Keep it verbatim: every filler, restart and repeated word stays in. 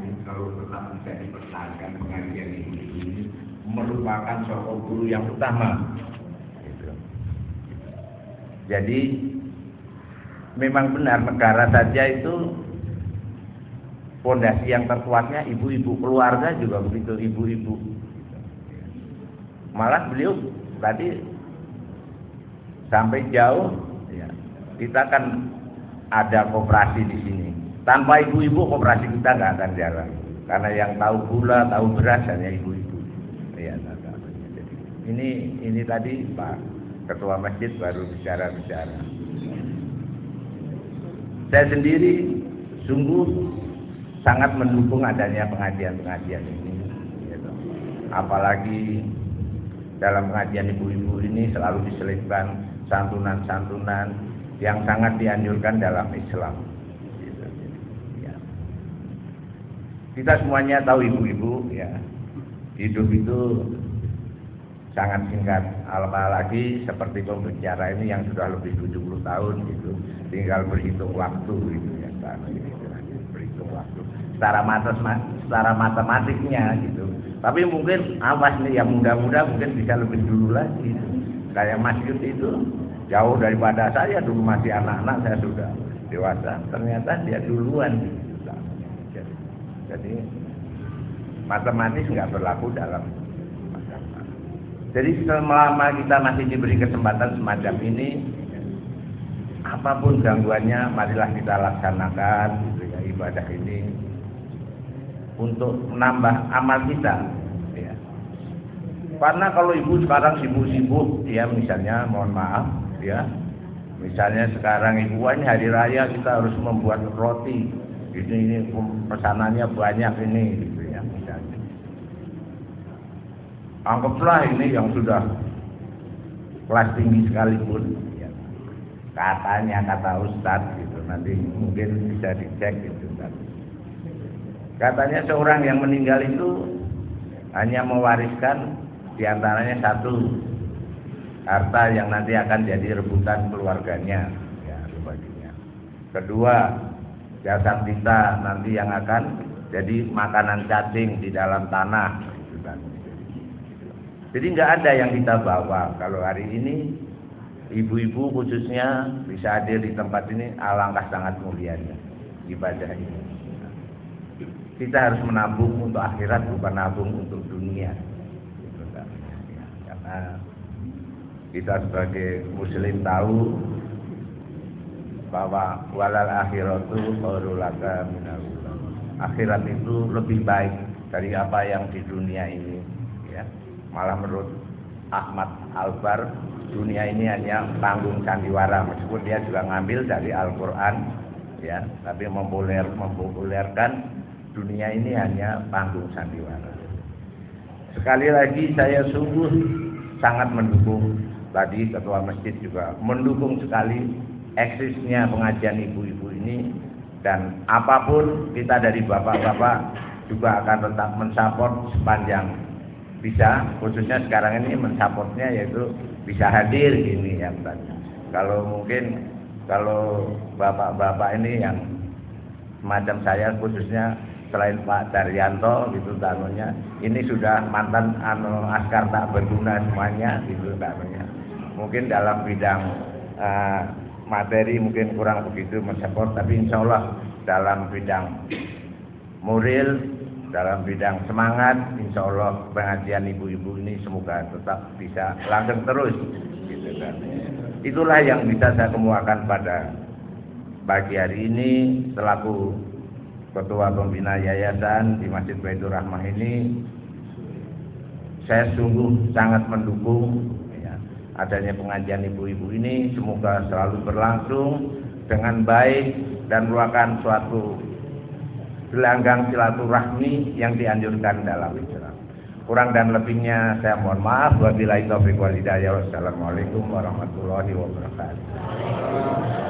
ini kalau tetap bisa dipertahankan pengajian ibu-ibu ini merupakan sosok guru yang utama. Gitu. Jadi memang benar negara saja itu fondasi yang terkuatnya ibu-ibu, keluarga juga begitu, ibu-ibu. Malah beliau tadi sampai jauh, ya, kita kan ada koperasi di sini. Tanpa ibu-ibu koperasi kita nggak akan jalan. Karena yang tahu gula, tahu beras hanya ibu-ibu. Ya, jadi ini ini tadi Pak Ketua Masjid baru bicara-bicara. Saya sendiri sungguh sangat mendukung adanya pengajian-pengajian ini. Gitu. Apalagi dalam pengajian ibu-ibu ini selalu diselipkan santunan-santunan yang sangat dianjurkan dalam Islam. Gitu. Ya. Kita semuanya tahu ibu-ibu, ya, hidup itu sangat singkat. Apalagi seperti pembicara ini yang sudah lebih tujuh puluh tahun, gitu, tinggal berhitung waktu, gitu ya, berhitung waktu. Secara matematik, secara matematiknya, gitu. Tapi mungkin awas nih yang muda-muda mungkin bisa lebih dulu lagi. Gitu. Kayak Mas Yud itu jauh daripada saya, dulu masih anak-anak, saya sudah dewasa. Ternyata dia duluan. Gitu. Jadi, jadi matematis nggak berlaku dalam agama. Jadi selama kita masih diberi kesempatan semacam ini, apapun gangguannya, marilah kita laksanakan, gitu ya, ibadah ini untuk menambah amal kita, ya. Karena kalau ibu sekarang sibuk-sibuk, ya, misalnya, mohon maaf, ya, misalnya sekarang ibu ini hari raya kita harus membuat roti, ini ini pesanannya banyak ini, gitu ya, misalnya. Anggaplah ini yang sudah kelas tinggi sekalipun, ya. Katanya kata Ustadz, gitu, nanti mungkin bisa dicek, gitu kan. Katanya seorang yang meninggal itu hanya mewariskan diantaranya satu harta yang nanti akan jadi rebutan keluarganya, ya, sebagiannya. Kedua, jasad kita nanti yang akan jadi makanan cacing di dalam tanah. Gitu kan. Jadi nggak ada yang kita bawa. Kalau hari ini ibu-ibu khususnya bisa hadir di tempat ini, alangkah sangat mulianya ibadah ini. Kita harus menabung untuk akhirat, bukan nabung untuk dunia. Gitu, kan? Ya, karena kita sebagai muslim tahu bahwa walal akhiratu khairul laka minal ula. Akhirat itu lebih baik dari apa yang di dunia ini. Ya. Malah menurut Ahmad Albar, dunia ini hanya panggung sandiwara, meskipun dia juga ngambil dari Al-Quran, ya, tapi mempopuler, mempopulerkan dunia ini hanya panggung sandiwara. Sekali lagi saya sungguh sangat mendukung, tadi Ketua Masjid juga mendukung sekali eksisnya pengajian ibu-ibu ini, dan apapun kita dari bapak-bapak juga akan tetap mensupport sepanjang bisa, khususnya sekarang ini mensupportnya yaitu bisa hadir gini ya tadi. Kalau mungkin kalau bapak-bapak ini yang semacam saya khususnya selain Pak Daryanto gitu tanunya, ini sudah mantan anu askar tak berguna semuanya gitu tanunya. Mungkin dalam bidang uh, materi mungkin kurang begitu mensupport, tapi insya Allah dalam bidang moral, dalam bidang semangat, insya Allah pengajian ibu-ibu ini semoga tetap bisa langgeng terus gitu kan. Itulah yang bisa saya kemukakan pada pagi hari ini selaku Ketua Pembina Yayasan di Masjid Baitur Rahmah ini. Saya sungguh sangat mendukung ya, adanya pengajian ibu-ibu ini, semoga selalu berlangsung dengan baik dan merupakan suatu gelanggang silaturahmi yang dianjurkan dalam Islam. Kurang dan lebihnya saya mohon maaf. Wabillahi taufiq wal hidayah. Wassalamualaikum warahmatullahi wabarakatuh.